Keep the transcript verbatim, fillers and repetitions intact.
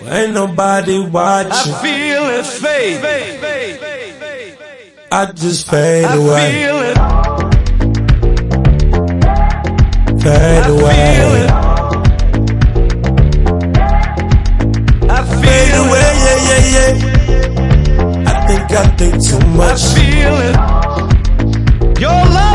Ain't nobody watching. I feel it fade. I just fade I away. Feel it. Fade I away. Feel it. I feel Fade away, it. yeah, yeah, yeah. I think I think too much. I feel it. Your love.